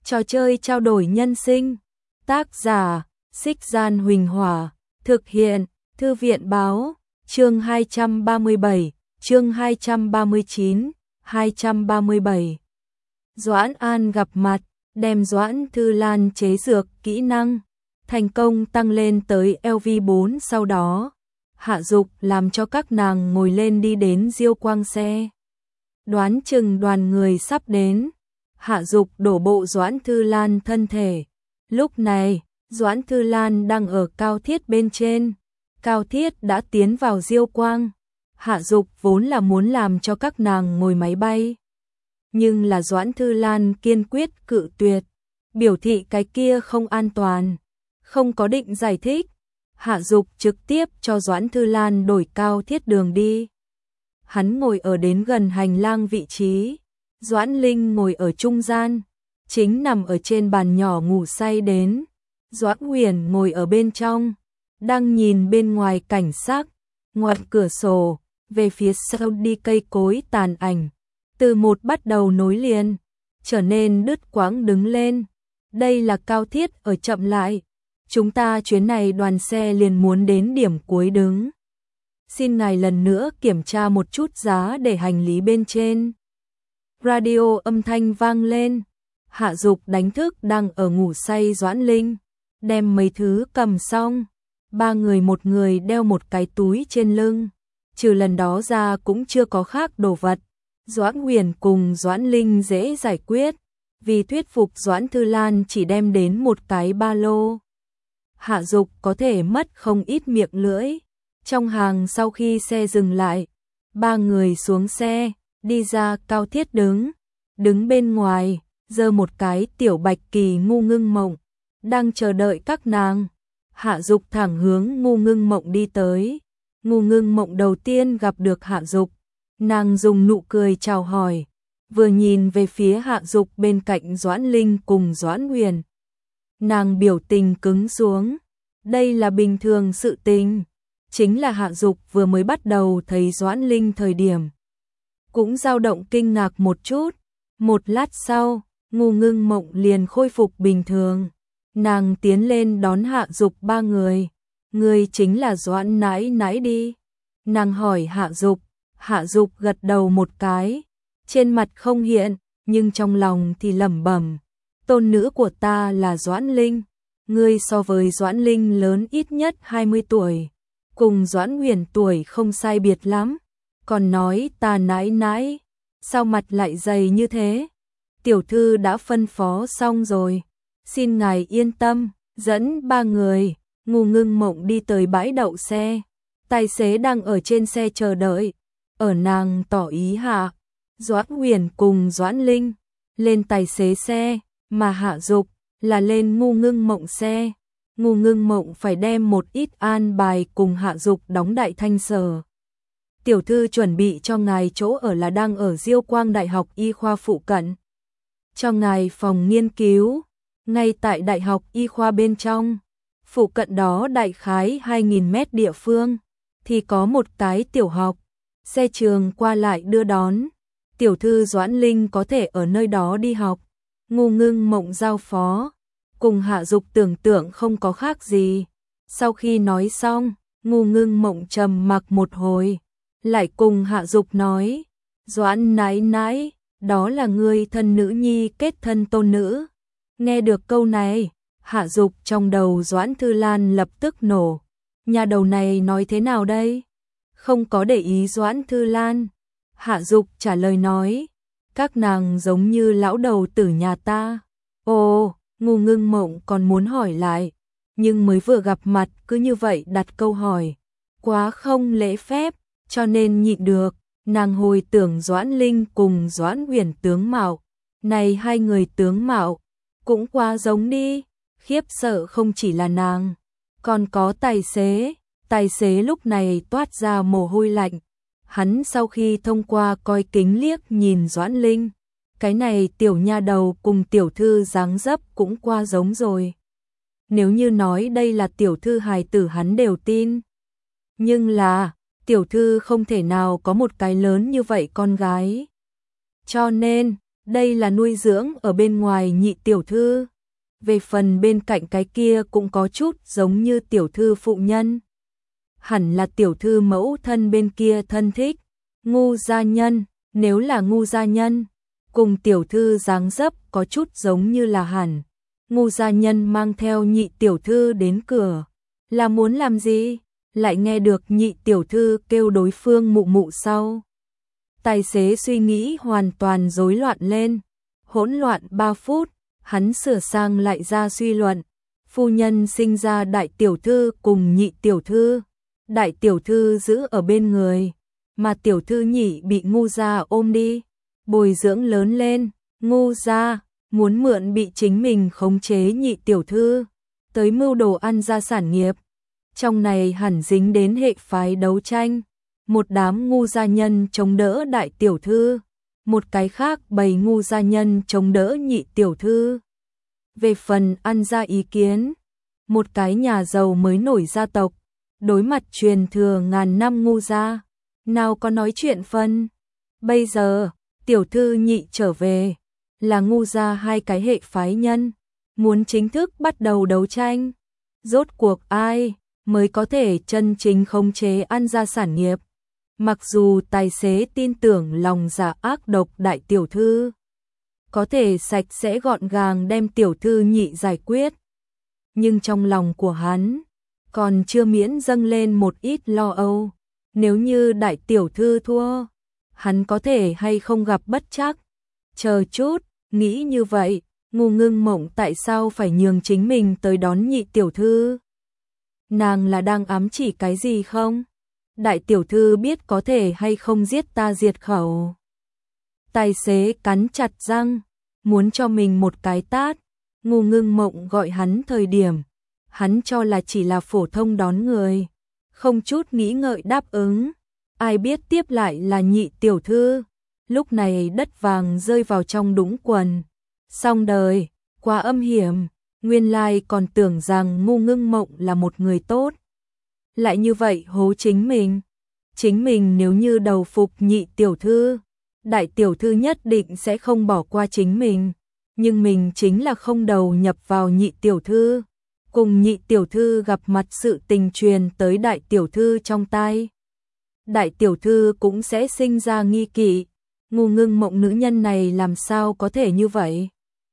Trò chơi trao đổi nhân sinh. Tác giả: Xích Gian Huỳnh Hỏa. Thực hiện: Thư viện báo. Chương 237, chương 239, 237. Doãn An gặp mặt, đem Doãn Thư Lan chế dược kỹ năng thành công tăng lên tới LV4, sau đó hạ dục làm cho các nàng ngồi lên đi đến Diêu Quang xe. Đoán chừng đoàn người sắp đến, hạ dục đổ bộ Doãn Thư Lan thân thể. Lúc này, Doãn Thư Lan đang ở Cao Thiết bên trên. Cao Thiết đã tiến vào Diêu Quang. Hạ dục vốn là muốn làm cho các nàng ngồi máy bay, nhưng là Doãn Thư Lan kiên quyết cự tuyệt, biểu thị cái kia không an toàn, không có định giải thích. Hạ dục trực tiếp cho Doãn Thư Lan đổi Cao Thiết đường đi. Hắn ngồi ở đến gần hành lang vị trí, Doãn Linh ngồi ở trung gian, chính nằm ở trên bàn nhỏ ngủ say đến. Doãn Huyền ngồi ở bên trong, đang nhìn bên ngoài cảnh sắc, ngoặt cửa sổ, về phía sau đi cây cối tàn ảnh, từ một bắt đầu nối liền, trở nên đứt quãng đứng lên. Đây là Cao Thiết ở chậm lại, chúng ta chuyến này đoàn xe liền muốn đến điểm cuối đứng. Xin ngài lần nữa kiểm tra một chút giá để hành lý bên trên. Radio âm thanh vang lên, hạ dục đánh thức đang ở ngủ say Doãn Linh, đem mấy thứ cầm xong. Ba người một người đeo một cái túi trên lưng, trừ lần đó ra cũng chưa có khác đồ vật. Doãn Huyền cùng Doãn Linh dễ giải quyết, vì thuyết phục Doãn Thư Lan chỉ đem đến một cái ba lô. Hạ dục có thể mất không ít miệng lưỡi. Trong hàng sau khi xe dừng lại, ba người xuống xe, đi ra. Cao Thiết đứng bên ngoài, giơ một cái tiểu bạch kỳ Ngu Ngưng Mộng, đang chờ đợi các nàng. Hạ dục thẳng hướng Ngu Ngưng Mộng đi tới. Ngu Ngưng Mộng đầu tiên gặp được hạ dục, nàng dùng nụ cười chào hỏi, vừa nhìn về phía hạ dục bên cạnh Doãn Linh cùng Doãn Huyền, nàng biểu tình cứng xuống. Đây là bình thường sự tình, chính là hạ dục vừa mới bắt đầu thấy Doãn Linh thời điểm cũng dao động kinh ngạc một chút. Một lát sau, Ngu Ngưng Mộng liền khôi phục bình thường. Nàng tiến lên đón hạ dục ba người. Người chính là Doãn nãi nãi đi? Nàng hỏi hạ dục. Hạ dục gật đầu một cái, trên mặt không hiện, nhưng trong lòng thì lẩm bẩm. Tôn nữ của ta là Doãn Linh, ngươi so với Doãn Linh lớn ít nhất 20 tuổi, cùng Doãn Huyền tuổi không sai biệt lắm, còn nói ta nãi nãi, sao mặt lại dày như thế? Tiểu thư đã phân phó xong rồi, xin ngài yên tâm. Dẫn ba người, Ngu Ngưng Mộng đi tới bãi đậu xe, tài xế đang ở trên xe chờ đợi. Ở nàng tỏ ý hạ, Doãn Huyền cùng Doãn Linh lên tài xế xe, mà hạ dục là lên Ngu Ngưng Mộng xe. Ngu Ngưng Mộng phải đem một ít an bài cùng hạ dục đóng Đại Thanh Sở. Tiểu thư chuẩn bị cho ngài chỗ ở là đang ở Diêu Quang Đại học Y khoa phụ cận, cho ngài phòng nghiên cứu ngay tại Đại học Y khoa bên trong. Phụ cận đó đại khái 2000 mét địa phương thì có một cái tiểu học, xe trường qua lại đưa đón. Tiểu thư Doãn Linh có thể ở nơi đó đi học. Ngu Ngưng Mộng giao phó, cùng hạ dục tưởng tượng không có khác gì. Sau khi nói xong, Ngu Ngưng Mộng trầm mặc một hồi, lại cùng hạ dục nói, Doãn nãi nãi, đó là ngươi thân nữ nhi kết thân tôn nữ. Nghe được câu này, hạ dục trong đầu Doãn Thư Lan lập tức nổ. Nhà đầu này nói thế nào đây? Không có để ý Doãn Thư Lan, hạ dục trả lời nói, các nàng giống như lão đầu tử nhà ta. Ồ, Ngu Ngưng Mộng còn muốn hỏi lại, nhưng mới vừa gặp mặt cứ như vậy đặt câu hỏi, quá không lễ phép, cho nên nhịn được. Nàng hồi tưởng Doãn Linh cùng Doãn Huyền tướng mạo, này hai người tướng mạo cũng quá giống đi. Khiếp sợ không chỉ là nàng, còn có tài xế. Tài xế lúc này toát ra mồ hôi lạnh. Hắn sau khi thông qua coi kính liếc nhìn Doãn Linh, cái này tiểu nha đầu cùng tiểu thư dáng dấp cũng quá giống rồi. Nếu như nói đây là tiểu thư hài tử hắn đều tin. Nhưng là, tiểu thư không thể nào có một cái lớn như vậy con gái. Cho nên, Đây là nuôi dưỡng ở bên ngoài Nhị tiểu thư. Về phần bên cạnh cái kia cũng có chút giống như tiểu thư phụ nhân. Hẳn là tiểu thư mẫu thân bên kia thân thích. Ngu gia nhân, nếu là ngu gia nhân, cùng tiểu thư dáng dấp có chút giống như là hẳn. Ngu gia nhân mang theo Nhị tiểu thư đến cửa, là muốn làm gì? Lại nghe được Nhị tiểu thư kêu đối phương mụ mụ sau. Tài xế suy nghĩ hoàn toàn rối loạn lên. Hỗn loạn 3 phút, hắn sửa sang lại ra suy luận. Phu nhân sinh ra đại tiểu thư cùng Nhị tiểu thư. Đại tiểu thư giữ ở bên người, mà tiểu thư Nhị bị ngu gia ôm đi, bồi dưỡng lớn lên. Ngu gia muốn mượn bị chính mình khống chế Nhị tiểu thư, tới mưu đồ ăn gia sản nghiệp. Trong này hẳn dính đến hệ phái đấu tranh. Một đám ngu gia nhân chống đỡ đại tiểu thư, một cái khác bầy ngu gia nhân chống đỡ Nhị tiểu thư. Về phần ăn gia ý kiến, một cái nhà giàu mới nổi gia tộc, đối mặt truyền thừa ngàn năm ngu gia, nào có nói chuyện phân. Bây giờ, tiểu thư Nhị trở về, là ngu gia hai cái hệ phái nhân, muốn chính thức bắt đầu đấu tranh. Rốt cuộc ai mới có thể chân chính khống chế ăn gia sản nghiệp? Mặc dù tài xế tin tưởng lòng dạ ác độc đại tiểu thư có thể sạch sẽ gọn gàng đem tiểu thư Nhị giải quyết, nhưng trong lòng của hắn còn chưa miễn dâng lên một ít lo âu. Nếu như đại tiểu thư thua, hắn có thể hay không gặp bất trắc. Chờ chút, nghĩ như vậy, Ngu Ngưng Mộng tại sao phải nhường chính mình tới đón Nhị tiểu thư? Nàng là đang ám chỉ cái gì không? Đại tiểu thư biết có thể hay không giết ta diệt khẩu. Tài xế cắn chặt răng, muốn cho mình một cái tát. Ngu Ngưng Mộng gọi hắn thời điểm, hắn cho là chỉ là phổ thông đón người, không chút nghĩ ngợi đáp ứng. Ai biết tiếp lại là Nhị tiểu thư. Lúc này đất vàng rơi vào trong đũng quần. Xong đời, quá âm hiểm. Nguyên lai còn tưởng rằng Ngu Ngưng Mộng là một người tốt, lại như vậy hố chính mình. Chính mình nếu như đầu phục Nhị tiểu thư, đại tiểu thư nhất định sẽ không bỏ qua chính mình. Nhưng mình chính là không đầu nhập vào Nhị tiểu thư, cùng Nhị tiểu thư gặp mặt sự tình truyền tới đại tiểu thư trong tai. Đại tiểu thư cũng sẽ sinh ra nghi kỵ. Ngu Ngưng Mộng nữ nhân này làm sao có thể như vậy?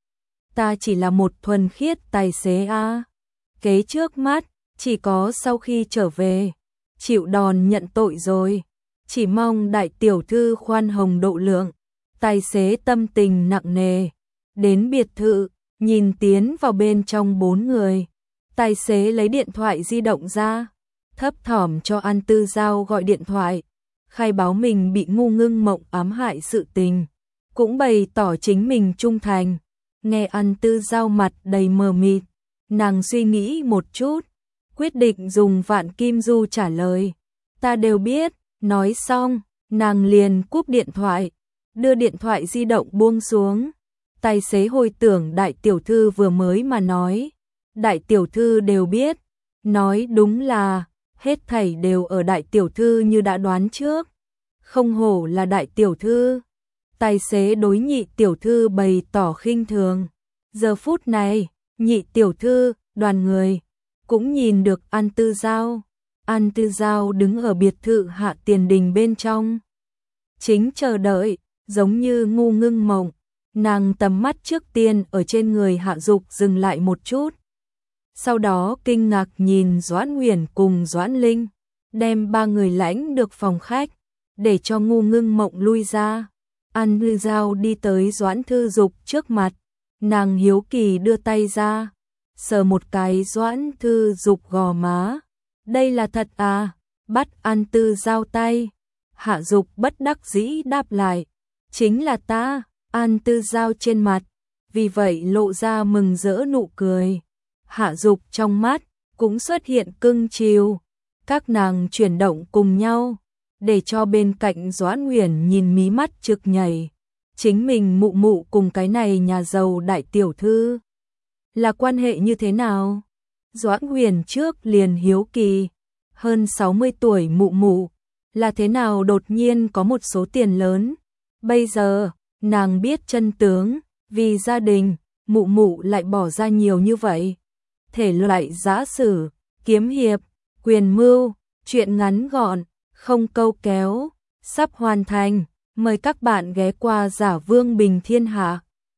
Ta chỉ là một thuần khiết tài xế a. Kế trước mắt, chỉ có sau khi trở về, chịu đòn nhận tội rồi. Chỉ mong đại tiểu thư khoan hồng độ lượng. Tài xế tâm tình nặng nề. Đến biệt thự, nhìn tiến vào bên trong 4 người. Tài xế lấy điện thoại di động ra, thấp thỏm cho An Tư Giao gọi điện thoại, khai báo mình bị Ngu Ngưng Mộng ám hại sự tình, cũng bày tỏ chính mình trung thành. Nghe An Tư Giao mặt đầy mờ mịt, nàng suy nghĩ một chút, quyết định dùng Vạn Kim Du trả lời. Ta đều biết. Nói xong, nàng liền cúp điện thoại, đưa điện thoại di động buông xuống. Tài xế hồi tưởng đại tiểu thư vừa mới mà nói. Đại tiểu thư đều biết. Nói đúng là, hết thảy đều ở đại tiểu thư như đã đoán trước. Không hổ là đại tiểu thư. Tài xế đối Nhị tiểu thư bày tỏ khinh thường. Giờ phút này, Nhị tiểu thư, đoàn người, cũng nhìn được An Tư Giao. An Tư Giao đứng ở biệt thự Hạ Tiền Đình bên trong, chính chờ đợi, giống như Ngu Ngưng Mộng. Nàng tầm mắt trước tiên ở trên người Hạ Dục dừng lại một chút. Sau đó kinh ngạc nhìn Doãn Huyền cùng Doãn Linh, đem 3 người lãnh được phòng khách, để cho Ngu Ngưng Mộng lui ra. An Tư Giao đi tới Doãn Thư Dục trước mặt, nàng hiếu kỳ đưa tay ra, sờ một cái Doãn Thư Dục gò má. Đây là thật à? Bắt An Tư Giao tay. Hạ Dục bất đắc dĩ đáp lại, chính là ta. An Tư Giao trên mặt vì vậy lộ ra mừng rỡ nụ cười. Hạ Dục trong mắt cũng xuất hiện cưng chiều. Các nàng chuyển động cùng nhau, để cho bên cạnh Doãn Huyền nhìn mí mắt trực nhảy. Chính mình mụ mụ cùng cái này nhà giàu đại tiểu thư là quan hệ như thế nào? Doãn Huyền trước liền hiếu kỳ, hơn 60 tuổi mụ mụ là thế nào đột nhiên có một số tiền lớn. Bây giờ, Nàng biết chân tướng, vì gia đình, mụ mụ lại bỏ ra nhiều như vậy. Thể loại giã sử, kiếm hiệp, quyền mưu, truyện ngắn gọn, không câu kéo, sắp hoàn thành. Mời các bạn ghé qua Giả Vương Bình Thiên Hạ.